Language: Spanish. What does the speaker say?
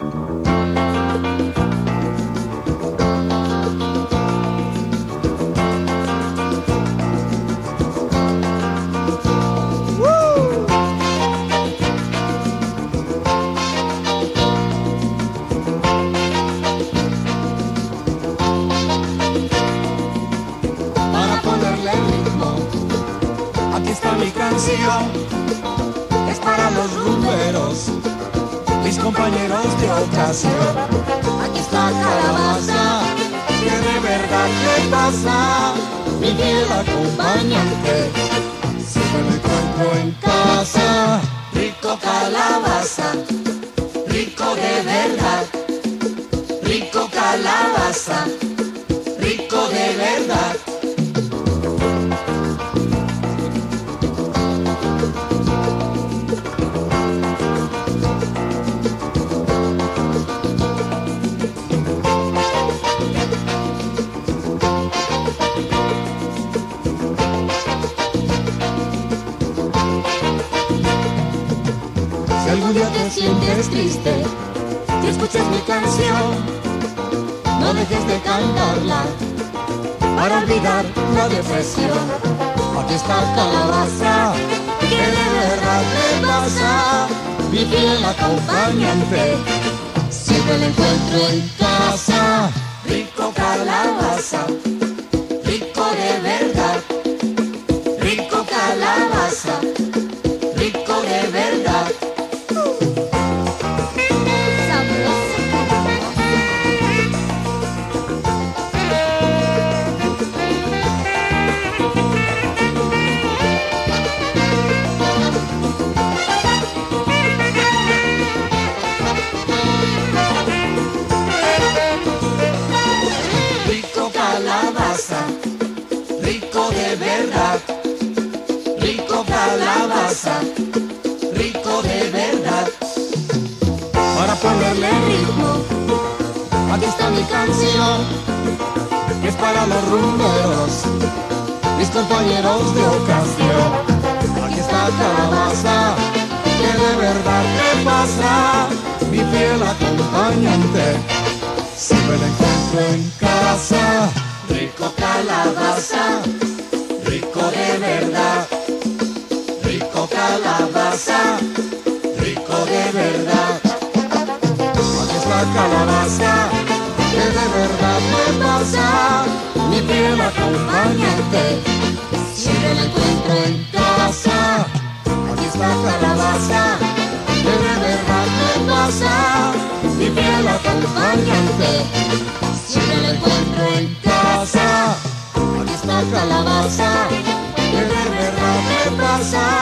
Mi canción es para los rumberos, mis compañeros de ocasión. Aquí está Calabaza, que de verdad le pasa, mi fiel acompañante. Siempre me encuentro en casa. Rico calabaza, rico de verdad. Rico calabaza, rico de verdad. Si algún día te sientes triste y escuchas mi canción, no dejes de cantarla para olvidar la depresión. Aquí está Calabaza, que de verdad le pasa, mi fiel acompañante. Siempre la encuentro en casa. Rico Calabaza, rico de verdad. Rico Calabaza, rico de verdad. Rico de verdad, rico calabaza, rico de verdad. Para ponerle ritmo, aquí está mi canción, que es para los rumberos, mis compañeros de ocasión. Aquí está Calabaza, que de verdad le pasa, mi fiel acompañante. Siempre la encuentro en casa. Rico Calabaza, rico de verdad. Rico Calabaza, rico de verdad. Aquí está Calabaza, que de verdad me pasa, mi fiel acompañante. Siempre la encuentro en casa. Aquí está Calabaza, que de verdad me pasa, mi fiel acompañante. Siempre la encuentro en casa. Aquí está Calabaza, que de verdad me pasa.